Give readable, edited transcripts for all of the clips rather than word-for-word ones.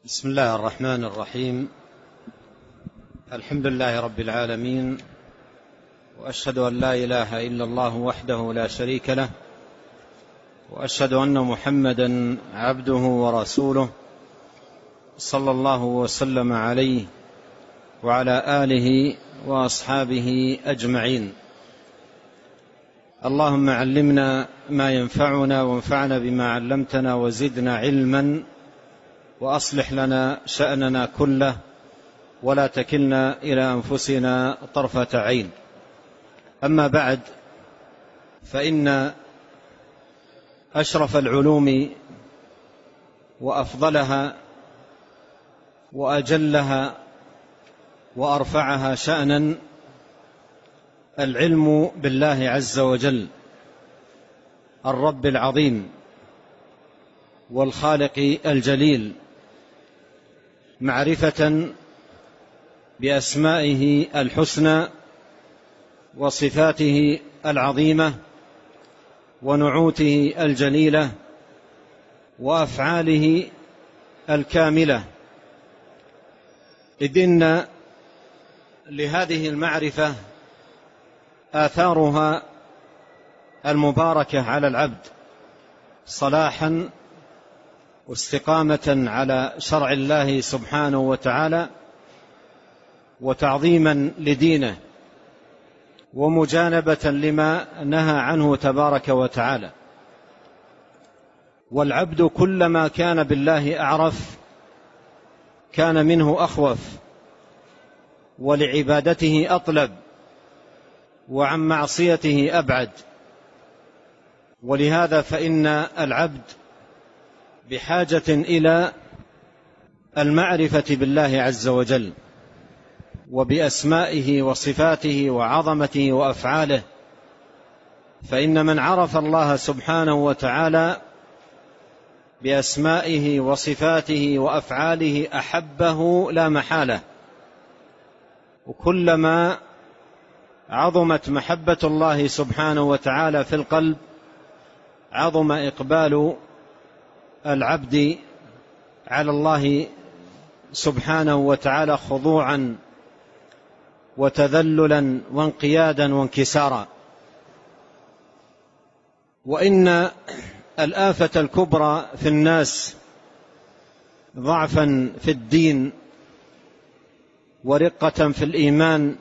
بسم الله الرحمن الرحيم. الحمد لله رب العالمين، وأشهد أن لا إله إلا الله وحده لا شريك له، وأشهد أن محمدا عبده ورسوله صلى الله وسلم عليه وعلى آله وأصحابه أجمعين. اللهم علمنا ما ينفعنا وانفعنا بما علمتنا وزدنا علما، وأصلح لنا شأننا كله ولا تكلنا إلى أنفسنا طرفة عين. أما بعد، فإن أشرف العلوم وأفضلها وأجلها وأرفعها شأنا العلم بالله عز وجل، الرب العظيم والخالق الجليل، معرفة بأسمائه الحسنى وصفاته العظيمة ونعوته الجليلة وأفعاله الكاملة، إذ إن لهذه المعرفة آثارها المباركة على العبد صلاحا واستقامة على شرع الله سبحانه وتعالى، وتعظيما لدينه، ومجانبة لما نهى عنه تبارك وتعالى. والعبد كلما كان بالله أعرف كان منه أخوف، ولعبادته أطلب، وعن معصيته أبعد. ولهذا فإن العبد بحاجة إلى المعرفة بالله عز وجل وبأسمائه وصفاته وعظمته وأفعاله، فإن من عرف الله سبحانه وتعالى بأسمائه وصفاته وأفعاله أحبه لا محالة. وكلما عظمت محبة الله سبحانه وتعالى في القلب عظم إقبال العبد على الله سبحانه وتعالى خضوعا وتذللا وانقيادا وانكسارا. وإن الآفة الكبرى في الناس ضعفا في الدين ورقة في الإيمان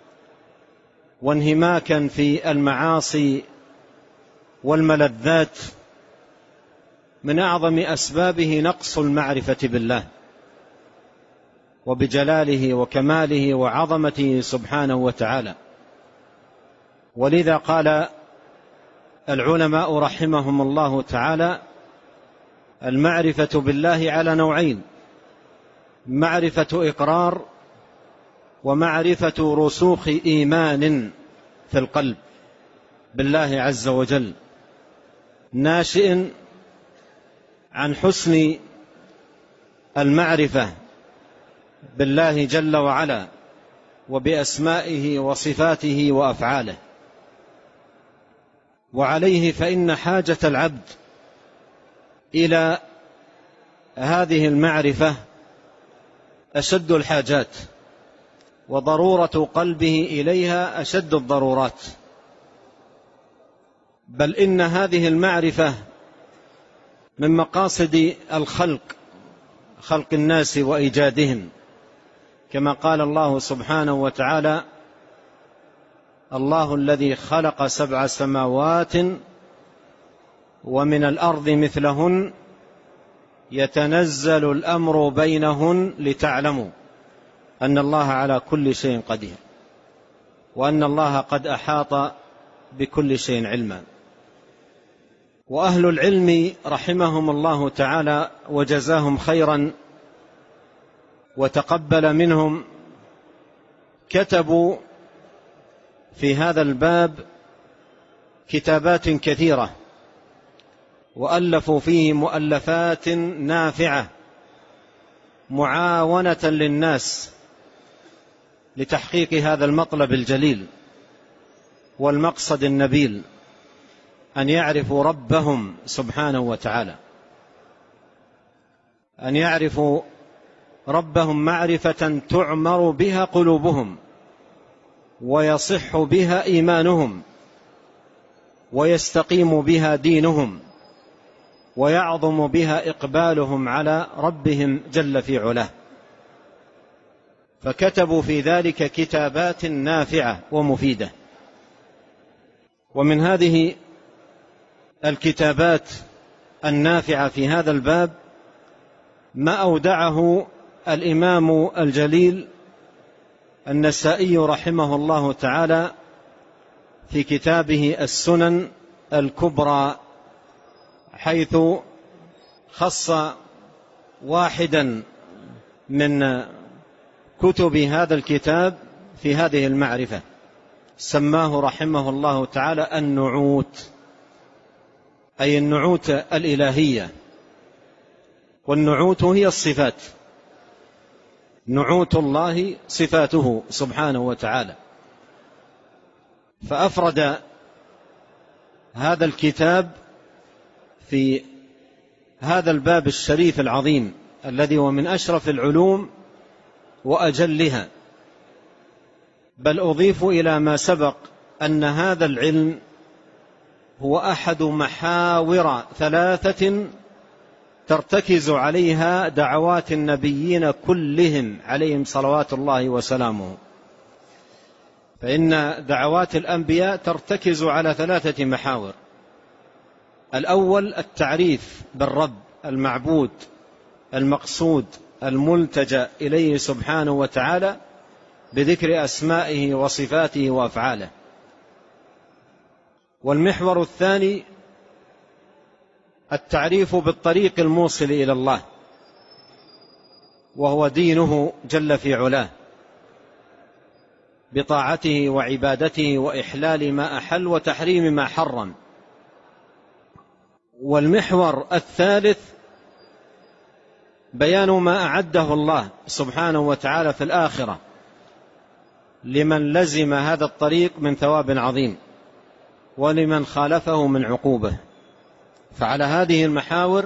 وانهماكا في المعاصي والملذات، من أعظم أسبابه نقص المعرفة بالله وبجلاله وكماله وعظمته سبحانه وتعالى. ولذا قال العلماء رحمهم الله تعالى: المعرفة بالله على نوعين: معرفة إقرار، ومعرفة رسوخ إيمان في القلب بالله عز وجل، ناشئ عن حسن المعرفة بالله جل وعلا وبأسمائه وصفاته وأفعاله. وعليه فإن حاجة العبد إلى هذه المعرفة أشد الحاجات، وضرورة قلبه إليها أشد الضرورات. بل إن هذه المعرفة من مقاصد الخلق، خلق الناس وإيجادهم، كما قال الله سبحانه وتعالى: الله الذي خلق 7 سماوات ومن الأرض مثلهن يتنزل الأمر بينهن لتعلموا أن الله على كل شيء قدير، وأن الله قد أحاط بكل شيء علما. وأهل العلم رحمهم الله تعالى وجزاهم خيرا وتقبل منهم كتبوا في هذا الباب كتابات كثيرة، وألفوا فيه مؤلفات نافعة معاونة للناس لتحقيق هذا المطلب الجليل والمقصد النبيل، أن يعرفوا ربهم سبحانه وتعالى، أن يعرفوا ربهم معرفة تعمر بها قلوبهم ويصح بها إيمانهم ويستقيم بها دينهم ويعظم بها إقبالهم على ربهم جل في علاه. فكتبوا في ذلك كتابات نافعة ومفيدة. ومن هذه الكتابات النافعة في هذا الباب ما أودعه الإمام الجليل النسائي رحمه الله تعالى في كتابه السنن الكبرى، حيث خص واحدا من كتب هذا الكتاب في هذه المعرفة، سماه رحمه الله تعالى النعوت، أي النعوت الإلهية. والنعوت هي الصفات، نعوت الله صفاته سبحانه وتعالى. فأفرد هذا الكتاب في هذا الباب الشريف العظيم الذي هو من أشرف العلوم وأجلها. بل أضيف إلى ما سبق أن هذا العلم هو أحد محاور 3 ترتكز عليها دعوات النبيين كلهم عليهم صلوات الله وسلامه. فإن دعوات الأنبياء ترتكز على 3 محاور: الأول التعريف بالرب المعبود المقصود الملتجأ إليه سبحانه وتعالى بذكر أسمائه وصفاته وأفعاله. والمحور الثاني التعريف بالطريق الموصل إلى الله، وهو دينه جل في علاه بطاعته وعبادته وإحلال ما أحل وتحريم ما حرم. والمحور الثالث بيان ما أعده الله سبحانه وتعالى في الآخرة لمن لزم هذا الطريق من ثواب عظيم ولمن خالفه من عقوبة. فعلى هذه المحاور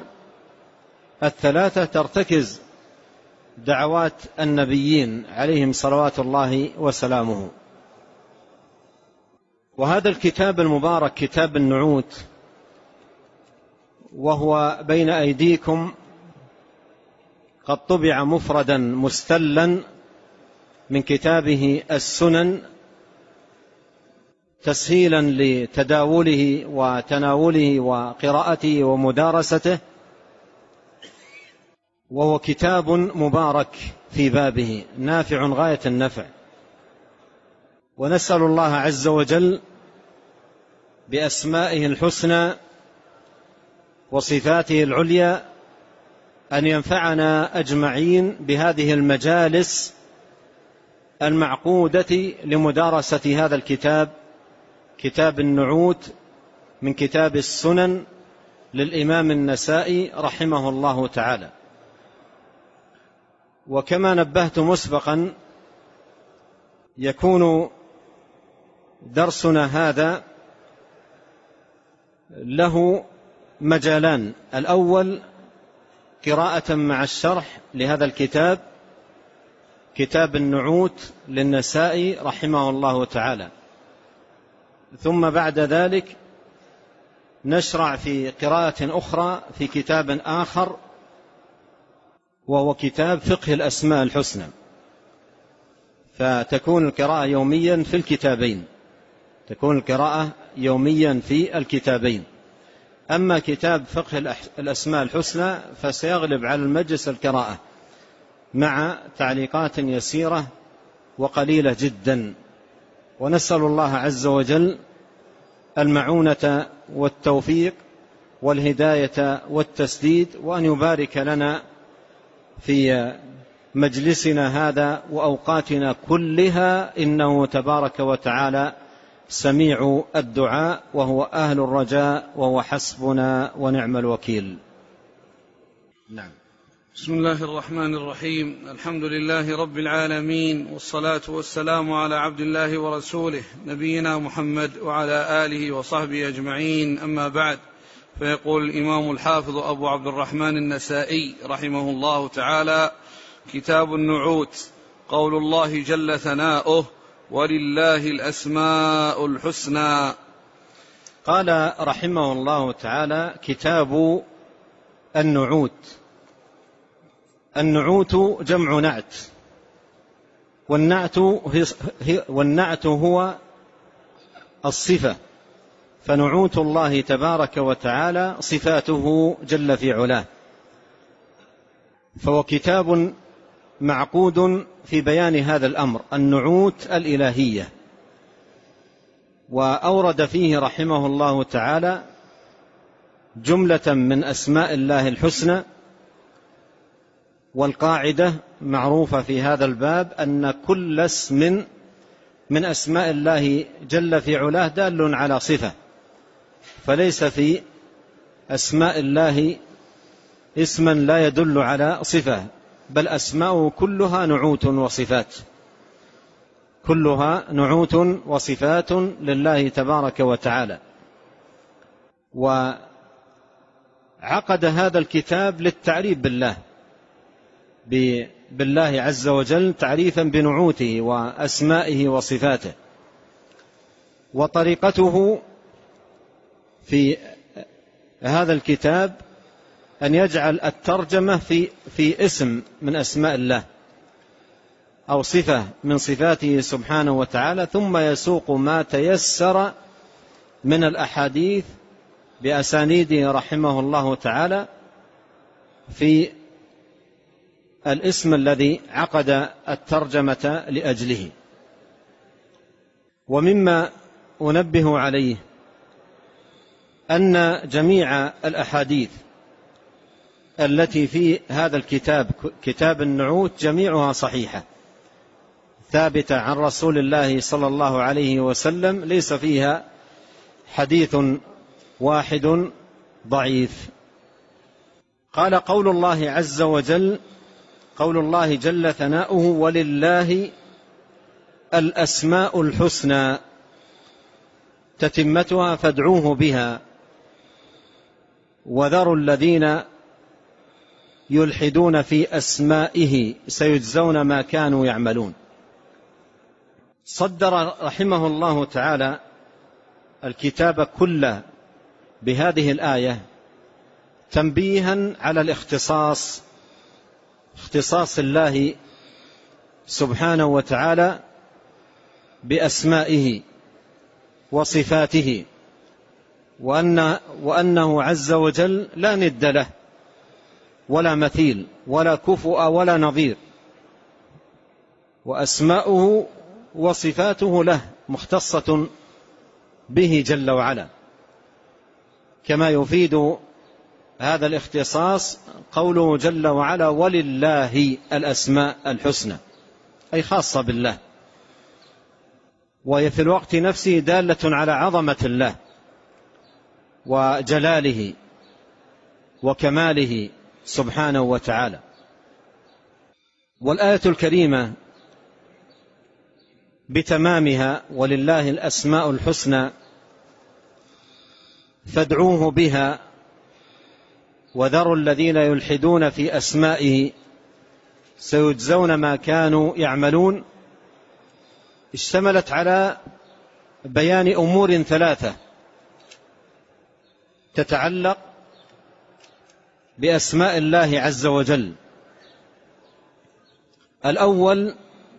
3 ترتكز دعوات النبيين عليهم صلوات الله وسلامه. وهذا الكتاب المبارك كتاب النعوت وهو بين أيديكم قد طبع مفردا مستلا من كتابه السنن تسهيلا لتداوله وتناوله وقراءته ومدارسته، وهو كتاب مبارك في بابه نافع غاية النفع. ونسأل الله عز وجل بأسمائه الحسنى وصفاته العليا أن ينفعنا أجمعين بهذه المجالس المعقودة لمدارسة هذا الكتاب، كتاب النعوت من كتاب السنن للإمام النسائي رحمه الله تعالى. وكما نبهت مسبقا يكون درسنا هذا له مجالان: الأول قراءة مع الشرح لهذا الكتاب، كتاب النعوت للنسائي رحمه الله تعالى، ثم بعد ذلك نشرع في قراءة أخرى في كتاب آخر وهو كتاب فقه الأسماء الحسنى، فتكون القراءة يوميا في الكتابين، تكون القراءة يوميا في الكتابين. أما كتاب فقه الأسماء الحسنى فسيغلب على المجلس القراءة مع تعليقات يسيرة وقليلة جدا. ونسأل الله عز وجل المعونة والتوفيق والهداية والتسديد، وأن يبارك لنا في مجلسنا هذا وأوقاتنا كلها، إنه تبارك وتعالى سميع الدعاء وهو أهل الرجاء وهو حسبنا ونعم الوكيل. نعم. بسم الله الرحمن الرحيم. الحمد لله رب العالمين، والصلاة والسلام على عبد الله ورسوله نبينا محمد وعلى آله وصحبه أجمعين. أما بعد، فيقول الإمام الحافظ أبو عبد الرحمن النسائي رحمه الله تعالى: كتاب النعوت. قول الله جل ثناؤه: ولله الأسماء الحسنى. قال رحمه الله تعالى: كتاب النعوت. النعوت جمع نعت، والنعت هو الصفة، فنعوت الله تبارك وتعالى صفاته جل في علاه، فهو كتاب معقود في بيان هذا الأمر، النعوت الإلهية. وأورد فيه رحمه الله تعالى جملة من أسماء الله الحسنى، والقاعدة معروفة في هذا الباب أن كل اسم من أسماء الله جل في علاه دال على صفة، فليس في أسماء الله اسما لا يدل على صفة، بل أسماءه كلها نعوت وصفات، كلها نعوت وصفات لله تبارك وتعالى. وعقد هذا الكتاب للتعريف بالله عز وجل، تعريفا بنعوته وأسمائه وصفاته. وطريقته في هذا الكتاب أن يجعل الترجمة في اسم من أسماء الله أو صفة من صفاته سبحانه وتعالى، ثم يسوق ما تيسر من الأحاديث بأسانيده رحمه الله تعالى في الاسم الذي عقد الترجمة لأجله. ومما أنبه عليه أن جميع الأحاديث التي في هذا الكتاب، كتاب النعوت، جميعها صحيحة ثابتة عن رسول الله صلى الله عليه وسلم، ليس فيها حديث واحد ضعيف. قال: قول الله عز وجل، قول الله جل ثناؤه: ولله الأسماء الحسنى، تتمتها فادعوه بها وذروا الذين يلحدون في أسمائه سيجزون ما كانوا يعملون. صدر رحمه الله تعالى الكتاب كله بهذه الآية تنبيها على الاختصاص، اختصاص الله سبحانه وتعالى بأسمائه وصفاته، وأنه عز وجل لا ند له ولا مثيل ولا كفؤ ولا نظير، وأسماؤه وصفاته له مختصة به جل وعلا، كما يفيد هذا الاختصاص قوله جل وعلا: ولله الأسماء الحسنى، أي خاصة بالله، وهي في الوقت نفسه دالة على عظمة الله وجلاله وكماله سبحانه وتعالى. والآية الكريمة بتمامها: ولله الأسماء الحسنى فادعوه بها وذروا الذين يلحدون في أسمائه سيجزون ما كانوا يعملون، اشتملت على بيان أمور ثلاثة تتعلق بأسماء الله عز وجل. الأول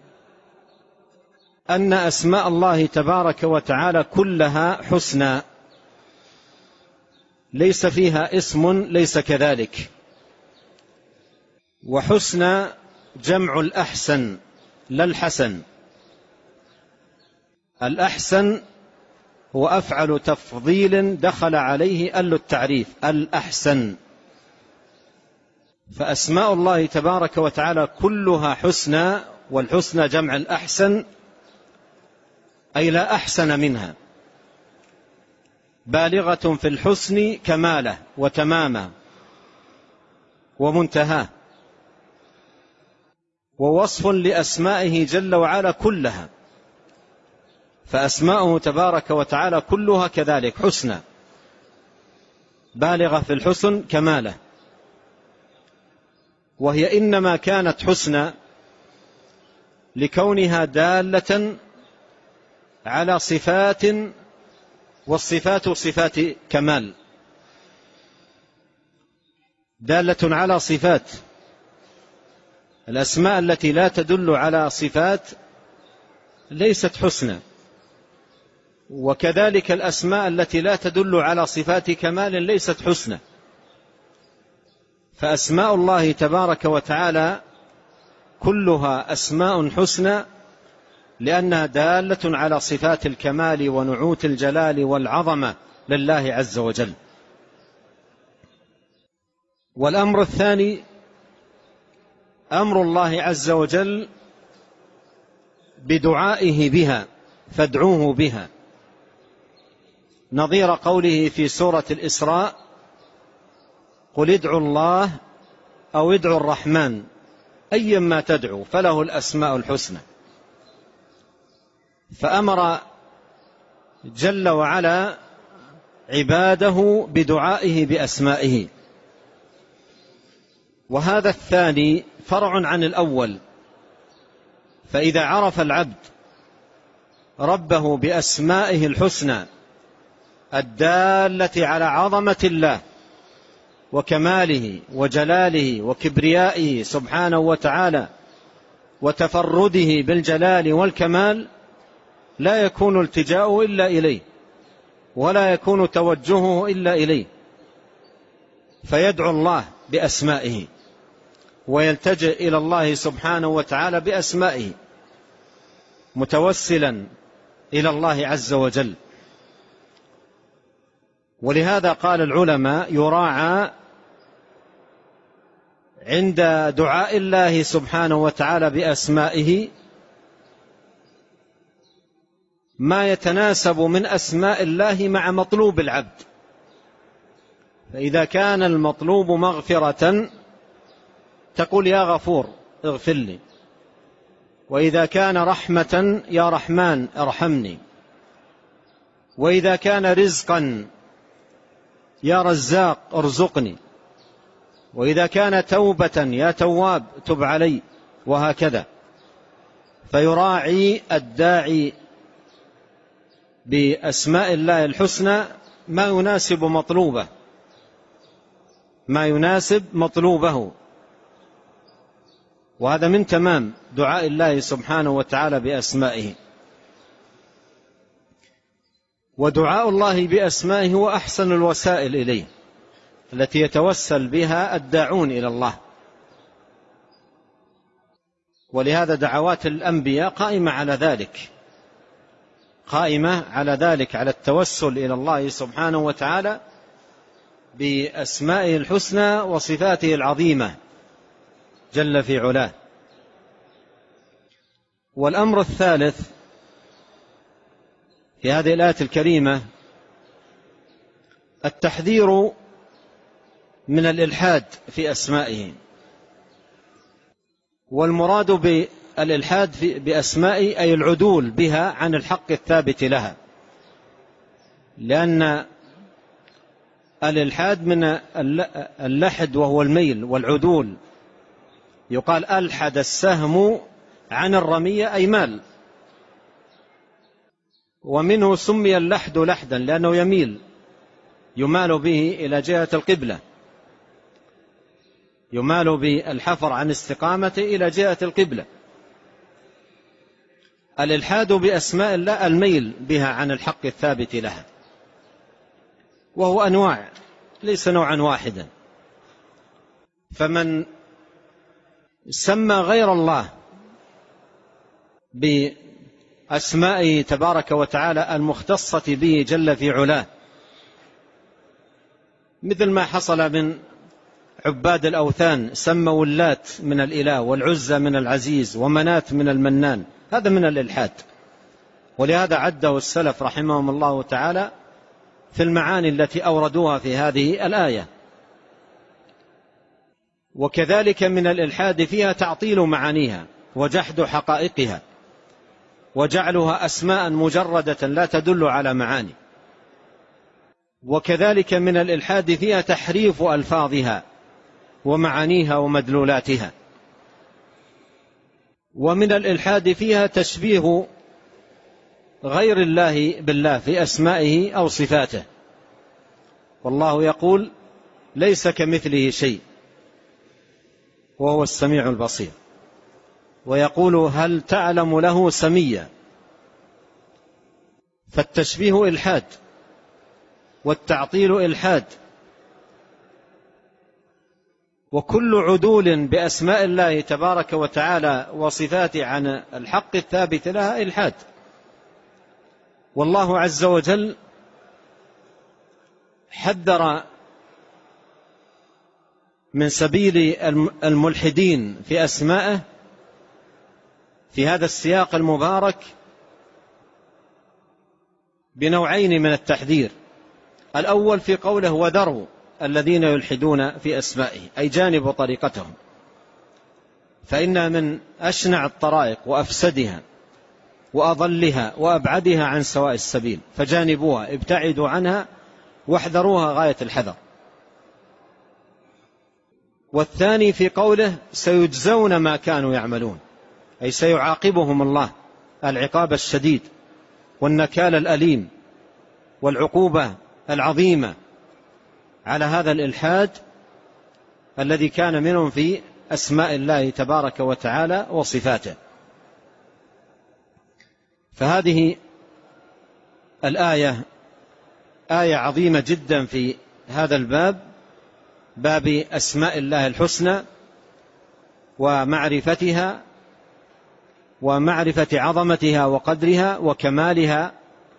أن أسماء الله تبارك وتعالى كلها حسنى، ليس فيها اسم ليس كذلك. وحسنى جمع الأحسن لا الحسن، الأحسن هو أفعل تفضيل دخل عليه أل التعريف، الأحسن. فأسماء الله تبارك وتعالى كلها حسنى، والحسنى جمع الأحسن، أي لا أحسن منها، بالغة في الحسن كماله وتمامه ومنتهاه، ووصف لأسمائه جل وعلا كلها، فأسماؤه تبارك وتعالى كلها كذلك حسنى، بالغة في الحسن كماله. وهي إنما كانت حسنى لكونها دالة على صفات، والصفات صفات كمال، دالة على صفات. الأسماء التي لا تدل على صفات ليست حسنى، وكذلك الأسماء التي لا تدل على صفات كمال ليست حسنى. فأسماء الله تبارك وتعالى كلها أسماء حسنى لأنها دالة على صفات الكمال ونعوت الجلال والعظمة لله عز وجل. والأمر الثاني أمر الله عز وجل بدعائه بها، فادعوه بها، نظير قوله في سورة الإسراء: قل ادعوا الله أو ادعوا الرحمن أيما تدعوا فله الأسماء الحسنى. فأمر جل وعلا عباده بدعائه بأسمائه. وهذا الثاني فرع عن الأول، فإذا عرف العبد ربه بأسمائه الحسنى الدالة على عظمة الله وكماله وجلاله وكبريائه سبحانه وتعالى وتفرده بالجلال والكمال، لا يكون التجاؤه إلا إليه ولا يكون توجهه إلا إليه، فيدعو الله بأسمائه ويلتجئ إلى الله سبحانه وتعالى بأسمائه متوسلا إلى الله عز وجل. ولهذا قال العلماء: يراعى عند دعاء الله سبحانه وتعالى بأسمائه ما يتناسب من أسماء الله مع مطلوب العبد. فإذا كان المطلوب مغفرة تقول: يا غفور اغفر لي. وإذا كان رحمة: يا رحمن ارحمني. وإذا كان رزقا: يا رزاق ارزقني. وإذا كان توبة: يا تواب تب علي، وهكذا. فيراعي الداعي بأسماء الله الحسنى ما يناسب مطلوبه، ما يناسب مطلوبه. وهذا من تمام دعاء الله سبحانه وتعالى بأسمائه. ودعاء الله بأسمائه هو أحسن الوسائل إليه، التي يتوسل بها الداعون إلى الله. ولهذا دعوات الأنبياء قائمة على ذلك، قائمة على ذلك، على التوسل إلى الله سبحانه وتعالى بأسمائه الحسنى وصفاته العظيمة جل في علاه. والأمر الثالث في هذه الآية الكريمة التحذير من الإلحاد في أسمائه. والمراد بالإلحاد بأسمائه أي العدول بها عن الحق الثابت لها، لأن الإلحاد من اللحد وهو الميل والعدول. يقال: ألحد السهم عن الرمية، أي مال. ومنه سمي اللحد لحدا لأنه يميل، يمال به إلى جهة القبلة، يمال بالحفر عن استقامته إلى جهة القبلة. الإلحاد بأسماء الله الميل بها عن الحق الثابت لها، وهو أنواع، ليس نوعا واحدا. فمن سمى غير الله بأسمائه تبارك وتعالى المختصة به جل في علاه، مثل ما حصل من عباد الأوثان، سموا اللات من الإله والعزى من العزيز ومنات من المنان، هذا من الإلحاد. ولهذا عده السلف رحمهم الله تعالى في المعاني التي أوردوها في هذه الآية. وكذلك من الإلحاد فيها تعطيل معانيها وجحد حقائقها وجعلها أسماء مجردة لا تدل على معاني. وكذلك من الإلحاد فيها تحريف ألفاظها ومعانيها ومدلولاتها. ومن الإلحاد فيها تشبيه غير الله بالله في أسمائه أو صفاته، والله يقول ليس كمثله شيء وهو السميع البصير، ويقول هل تعلم له سميا. فالتشبيه إلحاد والتعطيل إلحاد، وكل عدول بأسماء الله تبارك وتعالى وصفاته عن الحق الثابت لها إلحاد. والله عز وجل حذر من سبيل الملحدين في أسمائه في هذا السياق المبارك بنوعين من التحذير. الأول في قوله وذروا الذين يلحدون في أسمائه، أي جانبوا طريقتهم، فإن من أشنع الطرائق وأفسدها وأضلها وأبعدها عن سواء السبيل، فجانبوها، ابتعدوا عنها واحذروها غاية الحذر. والثاني في قوله سيجزون ما كانوا يعملون، أي سيعاقبهم الله العقاب الشديد والنكال الأليم والعقوبة العظيمة على هذا الإلحاد الذي كان منهم في أسماء الله تبارك وتعالى وصفاته. فهذه الآية آية عظيمة جدا في هذا الباب، باب أسماء الله الحسنى ومعرفتها ومعرفة عظمتها وقدرها وكمالها،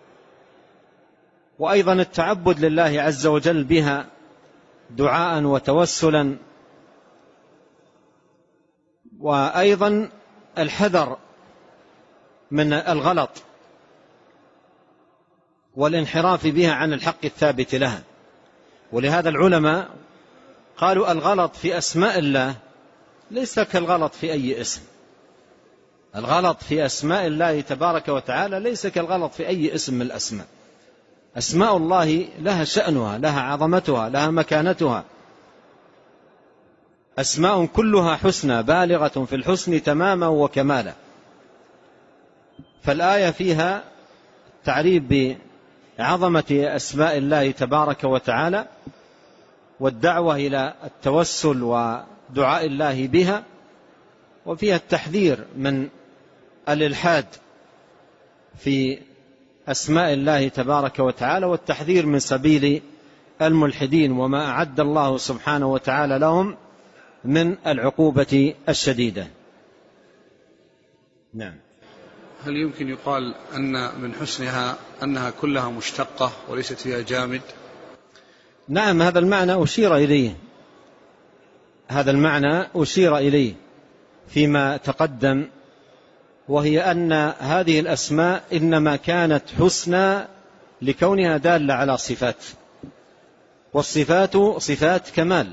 وأيضا التعبد لله عز وجل بها دعاء وتوسلا، وأيضا الحذر من الغلط والانحراف بها عن الحق الثابت لها. ولهذا العلماء قالوا الغلط في أسماء الله ليس كالغلط في أي اسم. الغلط في أسماء الله تبارك وتعالى ليس كالغلط في أي اسم من الأسماء. أسماء الله لها شأنها، لها عظمتها، لها مكانتها، أسماء كلها حسنى بالغة في الحسن تماما وكمالا. فالآية فيها تعريف بعظمة أسماء الله تبارك وتعالى والدعوة إلى التوسل ودعاء الله بها، وفيها التحذير من الإلحاد في أسماء الله تبارك وتعالى والتحذير من سبيل الملحدين وما أعد الله سبحانه وتعالى لهم من العقوبة الشديدة. نعم. هل يمكن يقال أن من حسنها أنها كلها مشتقة وليست فيها جامد؟ نعم، هذا المعنى أشير إليه، هذا المعنى أشير إليه فيما تقدم، وهي أن هذه الأسماء إنما كانت حسنى لكونها دالة على صفات، والصفات صفات كمال،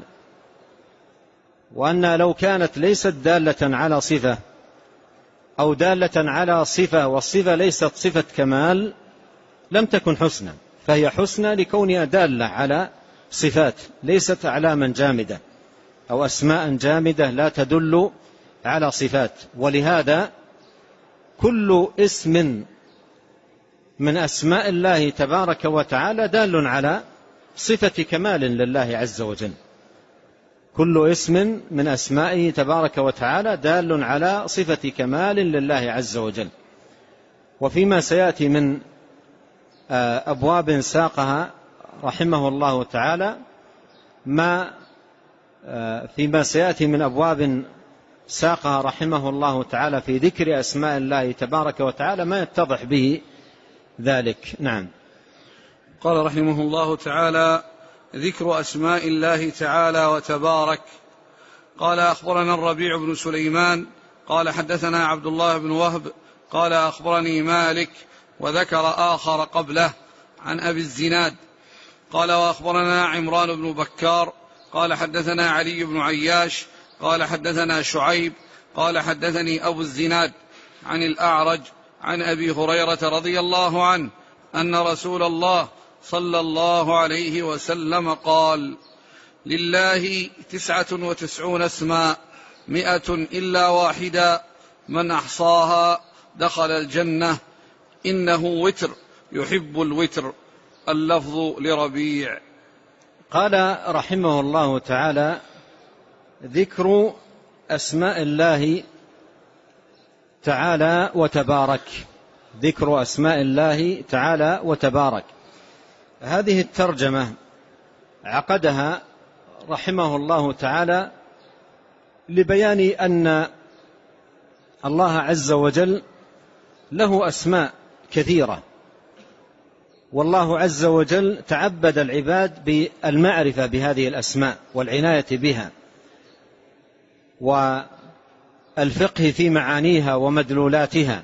وأن لو كانت ليست دالة على صفة أو دالة على صفة والصفة ليست صفة كمال لم تكن حسنى، فهي حسنى لكونها دالة على صفات ليست أعلاما جامدة أو أسماء جامدة لا تدل على صفات. ولهذا كل اسم من أسماء الله تبارك وتعالى دال على صفة كمال لله عز وجل، كل اسم من أسمائه تبارك وتعالى دال على صفة كمال لله عز وجل. وفيما سيأتي من أبواب ساقها رحمه الله تعالى، فيما سيأتي من أبواب ساقها رحمه الله تعالى في ذكر أسماء الله تبارك وتعالى ما يتضح به ذلك. نعم. قال رحمه الله تعالى: ذكر أسماء الله تعالى وتبارك. قال: أخبرنا الربيع بن سليمان قال حدثنا عبد الله بن وهب قال أخبرني مالك، وذكر آخر قبله عن أبي الزناد قال: وأخبرنا عمران بن بكار قال حدثنا علي بن عياش قال حدثنا شعيب قال حدثني أبو الزناد عن الأعرج عن أبي هريرة رضي الله عنه أن رسول الله صلى الله عليه وسلم قال: لله 99 اسما 100 إلا واحدا من أحصاها دخل الجنة إنه وتر يحب الوتر. اللفظ لربيع. قال رحمه الله تعالى: ذكر أسماء الله تعالى وتبارك. ذكر أسماء الله تعالى وتبارك. هذه الترجمة عقدها رحمه الله تعالى لبيان أن الله عز وجل له أسماء كثيرة، والله عز وجل تعبد العباد بالمعرفة بهذه الأسماء والعناية بها والفقه في معانيها ومدلولاتها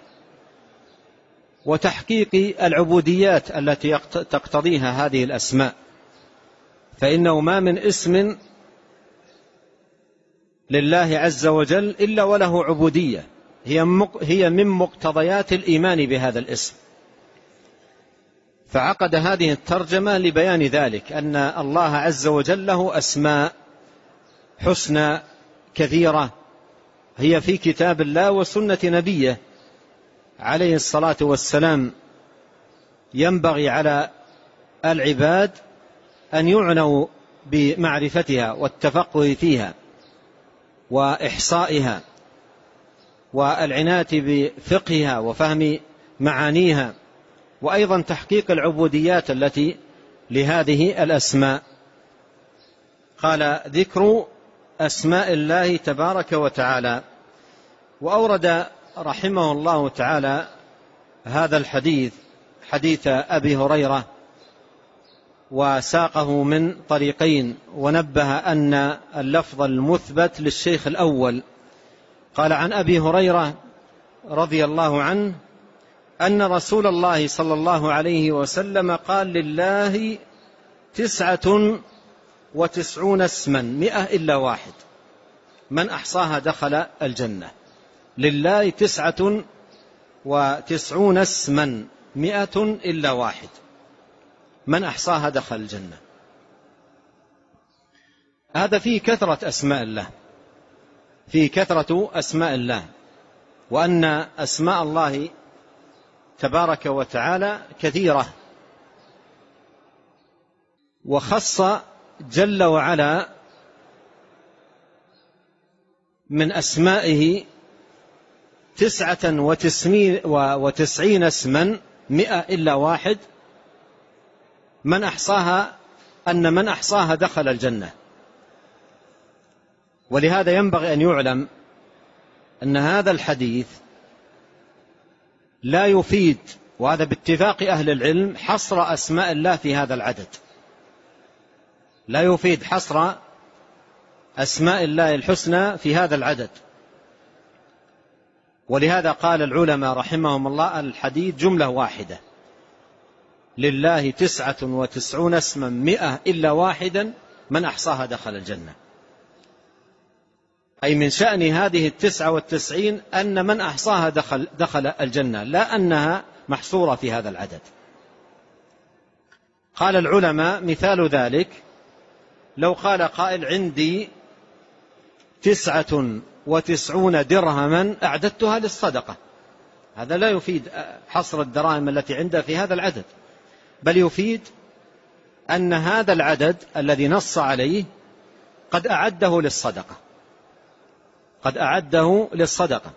وتحقيق العبوديات التي تقتضيها هذه الأسماء. فإنه ما من اسم لله عز وجل إلا وله عبودية، هي من مقتضيات الإيمان بهذا الاسم. فعقد هذه الترجمة لبيان ذلك، أن الله عز وجل له أسماء حسنى كثيرة هي في كتاب الله وسنة نبيه عليه الصلاة والسلام. ينبغي على العباد أن يعنوا بمعرفتها والتفقه فيها وإحصائها والعناية بفقهها وفهم معانيها، وأيضا تحقيق العبوديات التي لهذه الأسماء. قال: ذكر أسماء الله تبارك وتعالى. وأورد رحمه الله تعالى هذا الحديث، حديث أبي هريرة، وساقه من طريقين، ونبه أن اللفظ المثبت للشيخ الأول. قال: عن أبي هريرة رضي الله عنه أن رسول الله صلى الله عليه وسلم قال: لله 99 اسما 100 إلا واحد من أحصاها دخل الجنة. لله 99 اسما 100 إلا واحد من أحصاها دخل الجنة. هذا فيه كثرة أسماء الله، فيه كثرة أسماء الله، وأن أسماء الله تبارك وتعالى كثيرة. وخص جل وعلا من أسمائه 99 اسما 100 إلا واحد من أحصاها، أن من أحصاها دخل الجنة. ولهذا ينبغي أن يعلم أن هذا الحديث لا يفيد، وهذا باتفاق أهل العلم، حصر أسماء الله في هذا العدد. لا يفيد حصر أسماء الله الحسنى في هذا العدد. ولهذا قال العلماء رحمهم الله: الحديث جملة واحدة: لله 99 اسما 100 إلا واحدا من أحصاها دخل الجنة. أي من شأن هذه 99 أن من أحصاها دخل الجنة، لا أنها محصورة في هذا العدد. قال العلماء: مثال ذلك لو قال قائل: عندي 99 درهما أعددتها للصدقة. هذا لا يفيد حصر الدراهم التي عنده في هذا العدد، بل يفيد أن هذا العدد الذي نص عليه قد أعده للصدقة، قد أعده للصدقة.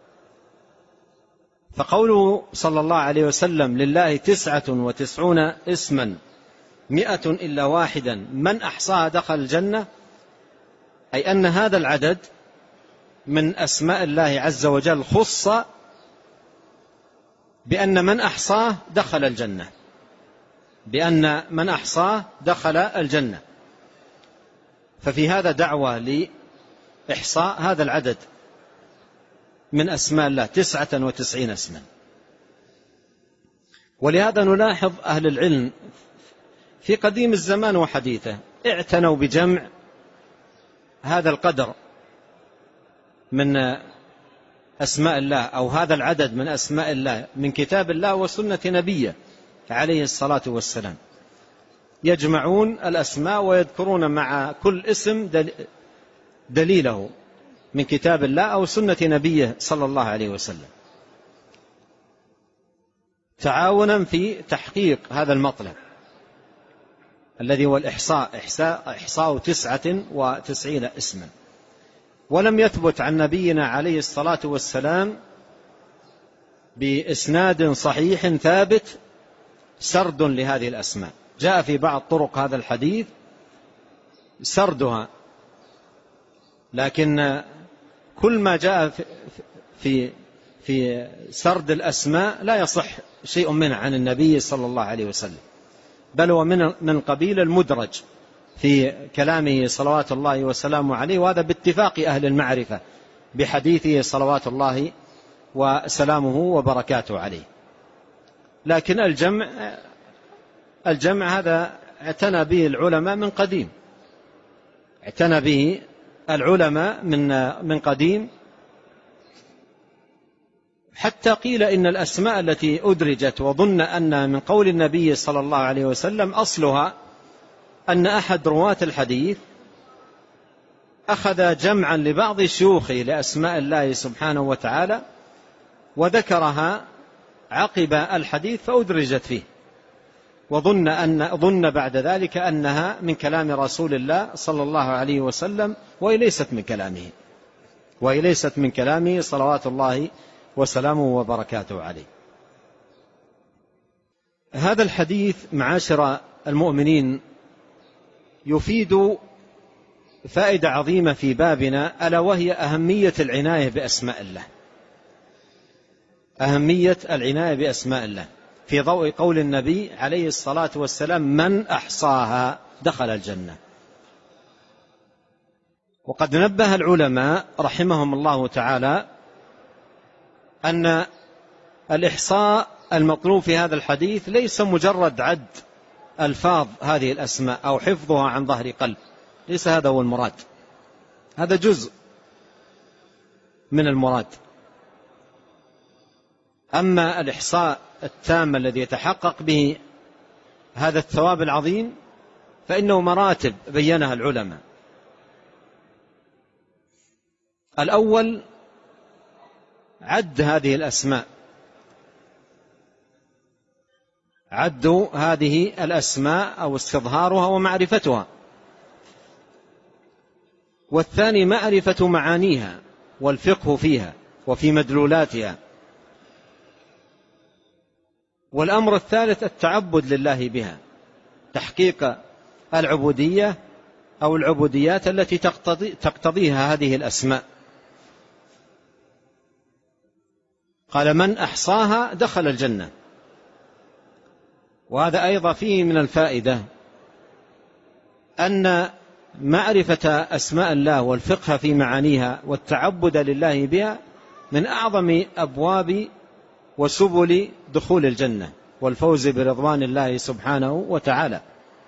فقوله صلى الله عليه وسلم: لله 99 اسما 100 إلا واحدا من أحصاها دخل الجنة، أي أن هذا العدد من أسماء الله عز وجل خص بأن من أحصاه دخل الجنة، بأن من أحصاه دخل الجنة. ففي هذا دعوة لإحصاء هذا العدد من أسماء الله 99 اسما. ولهذا نلاحظ أهل العلم في قديم الزمان وحديثه اعتنوا بجمع هذا القدر من أسماء الله، أو هذا العدد من أسماء الله من كتاب الله وسنة نبيه عليه الصلاة والسلام. يجمعون الأسماء ويذكرون مع كل اسم دليله من كتاب الله أو سنة نبيه صلى الله عليه وسلم، تعاونا في تحقيق هذا المطلب الذي هو الإحصاء، إحصاء 99 اسما. ولم يثبت عن نبينا عليه الصلاة والسلام بإسناد صحيح ثابت سرد لهذه الأسماء. جاء في بعض طرق هذا الحديث سردها، لكن كل ما جاء في سرد الأسماء لا يصح شيء منه عن النبي صلى الله عليه وسلم، بل هو من قبيل المدرج في كلامه صلوات الله وسلامه عليه، وهذا باتفاق أهل المعرفة بحديثه صلوات الله وسلامه وبركاته عليه. لكن الجمع هذا اعتنى به العلماء من قديم، اعتنى به العلماء من قديم، حتى قيل إن الأسماء التي أدرجت وظن أن من قول النبي صلى الله عليه وسلم أصلها أن أحد رواة الحديث أخذ جمعا لبعض شيوخه لأسماء الله سبحانه وتعالى وذكرها عقب الحديث فأدرجت فيه، وظن بعد ذلك أنها من كلام رسول الله صلى الله عليه وسلم، وهي ليست من كلامه صلوات الله وسلامه وبركاته عليه. هذا الحديث معاشر المؤمنين يفيد فائدة عظيمة في بابنا، ألا وهي أهمية العناية بأسماء الله، أهمية العناية بأسماء الله في ضوء قول النبي عليه الصلاة والسلام: من أحصاها دخل الجنة. وقد نبه العلماء رحمهم الله تعالى أن الإحصاء المطلوب في هذا الحديث ليس مجرد عد ألفاظ هذه الأسماء أو حفظها عن ظهر قلب، ليس هذا هو المراد، هذا جزء من المراد. أما الإحصاء التام الذي يتحقق به هذا الثواب العظيم فإنه مراتب بينها العلماء. الأول عد هذه الأسماء، عد هذه الأسماء أو استظهارها ومعرفتها. والثاني معرفة معانيها والفقه فيها وفي مدلولاتها. والأمر الثالث التعبد لله بها، تحقيق العبودية أو العبوديات التي تقتضيها هذه الأسماء. قال: من أحصاها دخل الجنة. وهذا أيضا فيه من الفائدة أن معرفة أسماء الله والفقه في معانيها والتعبد لله بها من أعظم أبواب وسبل دخول الجنة والفوز برضوان الله سبحانه وتعالى.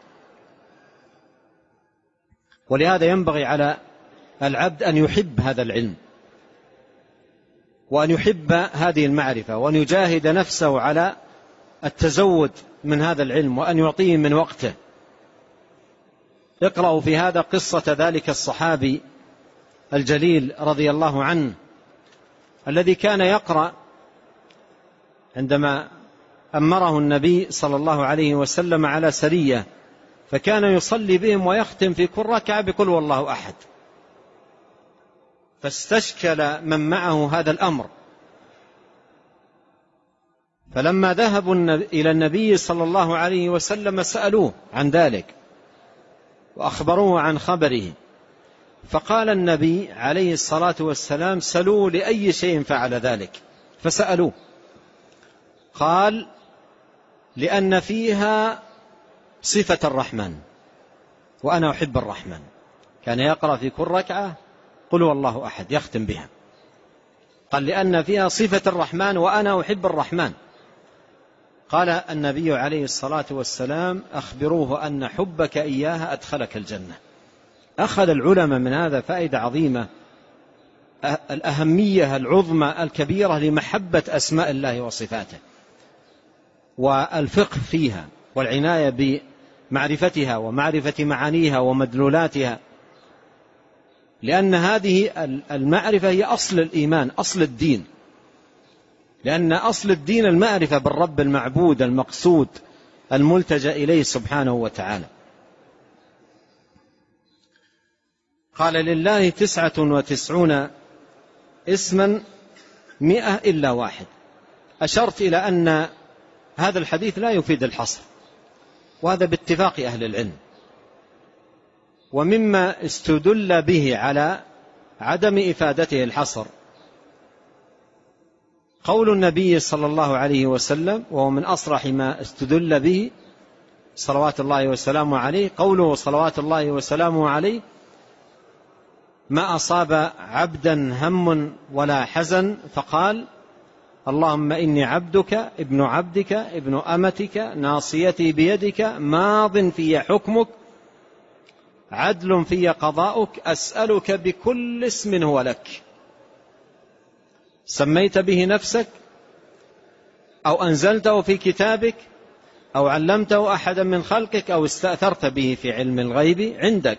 ولهذا ينبغي على العبد أن يحب هذا العلم وأن يحب هذه المعرفة وأن يجاهد نفسه على التزود من هذا العلم وأن يعطيه من وقته. اقرأوا في هذا قصة ذلك الصحابي الجليل رضي الله عنه الذي كان يقرأ عندما أمره النبي صلى الله عليه وسلم على سرية، فكان يصلي بهم ويختم في كل ركعة بقل هو الله أحد. فاستشكل من معه هذا الأمر، فلما ذهبوا إلى النبي صلى الله عليه وسلم سألوه عن ذلك وأخبروه عن خبره، فقال النبي عليه الصلاة والسلام: سلوا لأي شيء فعل ذلك، فسألوه. قال: لأن فيها صفة الرحمن وأنا أحب الرحمن. كان يقرأ في كل ركعة قل هو الله أحد يختم بها. قال: لأن فيها صفة الرحمن وأنا أحب الرحمن. قال النبي عليه الصلاة والسلام: أخبروه أن حبك إياها أدخلك الجنة. أخذ العلماء من هذا فائدة عظيمة، الأهمية العظمى الكبيرة لمحبة أسماء الله وصفاته والفقه فيها والعناية معرفتها ومعرفة معانيها ومدلولاتها، لأن هذه المعرفة هي أصل الإيمان، أصل الدين، لأن أصل الدين المعرفة بالرب المعبود المقصود الملتجأ إليه سبحانه وتعالى. قال لله 99 اسما 100 إلا واحد. أشرت إلى أن هذا الحديث لا يفيد الحصر، وهذا باتفاق أهل العلم. ومما استدل به على عدم إفادته الحصر قول النبي صلى الله عليه وسلم، وهو من أصرح ما استدل به صلوات الله وسلامه عليه، قوله صلوات الله وسلامه عليه: ما أصاب عبدا هم ولا حزن فقال اللهم إني عبدك ابن عبدك ابن أمتك ناصيتي بيدك ماض في حكمك عدل في قضاؤك أسألك بكل اسم هو لك سميت به نفسك أو أنزلته في كتابك أو علمته أحدا من خلقك أو استأثرت به في علم الغيب عندك.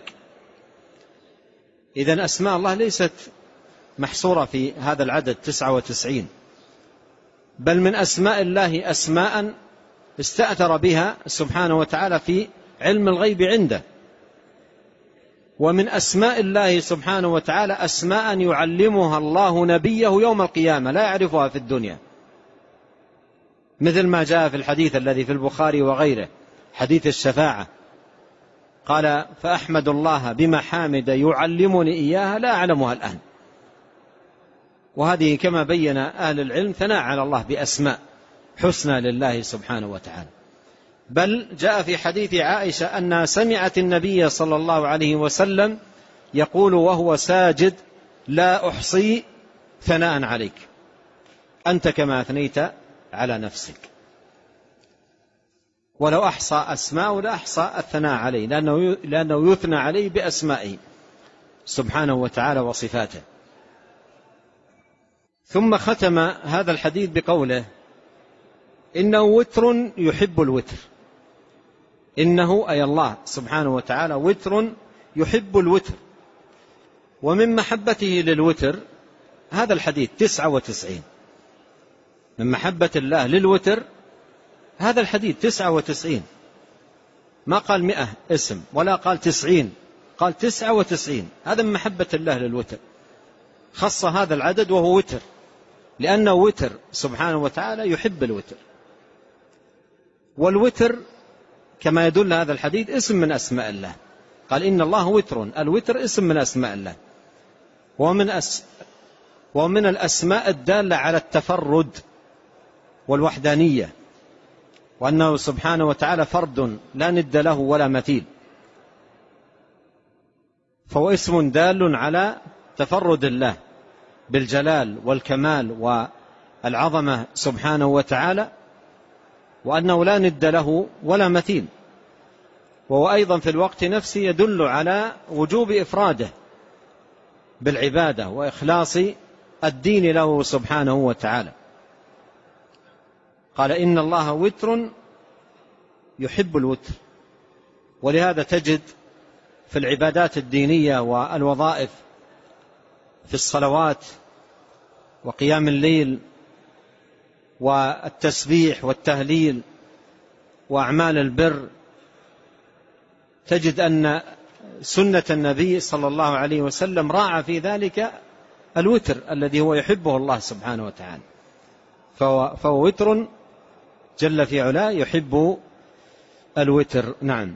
إذن أسماء الله ليست محصورة في هذا العدد 99، بل من أسماء الله أسماء استأثر بها سبحانه وتعالى في علم الغيب عنده، ومن أسماء الله سبحانه وتعالى أسماء يعلمها الله نبيه يوم القيامة لا يعرفها في الدنيا، مثل ما جاء في الحديث الذي في البخاري وغيره، حديث الشفاعة، قال فأحمد الله بمحامد يعلمني إياها لا أعلمها الآن. وهذه كما بين أهل العلم ثناء على الله بأسماء حسنى لله سبحانه وتعالى. بل جاء في حديث عائشة أنها سمعت النبي صلى الله عليه وسلم يقول وهو ساجد لا أحصي ثناء عليك أنت كما أثنيت على نفسك. ولو أحصى أسماء لأحصى الثناء عليه، لأنه يثنى عليه بأسمائه سبحانه وتعالى وصفاته. ثم ختم هذا الحديث بقوله إنه وتر يحب الوتر. إنه أي الله سبحانه وتعالى وتر يحب الوتر، ومن محبته للوتر هذا الحديث 99، من محبة الله للوتر هذا الحديث 99، ما قال 100 اسم ولا قال 90، قال 99. هذا من محبة الله للوتر، خص هذا العدد وهو وتر لأنه وتر سبحانه وتعالى يحب الوتر. والوتر كما يدل هذا الحديث اسم من أسماء الله، قال إن الله وتر، الوتر اسم من أسماء الله، ومن الأسماء الدالة على التفرد والوحدانية، وأنه سبحانه وتعالى فرد لا ند له ولا مثيل، فهو اسم دال على تفرد الله بالجلال والكمال والعظمة سبحانه وتعالى، وأنه لا ند له ولا مثيل. وهو أيضا في الوقت نفسه يدل على وجوب إفراده بالعبادة وإخلاص الدين له سبحانه وتعالى. قال إن الله وتر يحب الوتر. ولهذا تجد في العبادات الدينية والوظائف في الصلوات وقيام الليل والتسبيح والتهليل وأعمال البر، تجد أن سنة النبي صلى الله عليه وسلم راعى في ذلك الوتر الذي هو يحبه الله سبحانه وتعالى، فهو وتر جل في علاه يحب الوتر. نعم.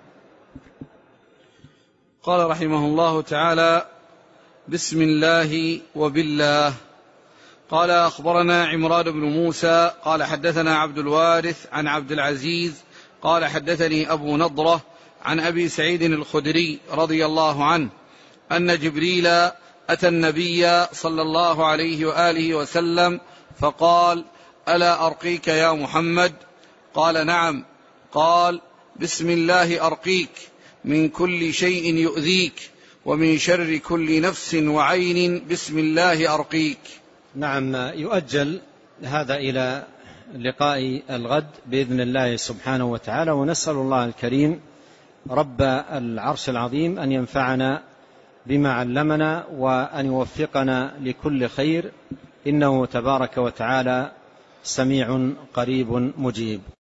قال رحمه الله تعالى: بسم الله وبالله. قال أخبرنا عمران بن موسى قال حدثنا عبد الوارث عن عبد العزيز قال حدثني أبو نضرة عن أبي سعيد الخدري رضي الله عنه أن جبريل أتى النبي صلى الله عليه وآله وسلم فقال: ألا أرقيك يا محمد؟ قال: نعم. قال: بسم الله أرقيك من كل شيء يؤذيك ومن شر كل نفس وعين، بسم الله أرقيك. نعم. يؤجل هذا إلى لقاء الغد بإذن الله سبحانه وتعالى، ونسأل الله الكريم رب العرش العظيم أن ينفعنا بما علمنا وأن يوفقنا لكل خير، إنه تبارك وتعالى سميع قريب مجيب.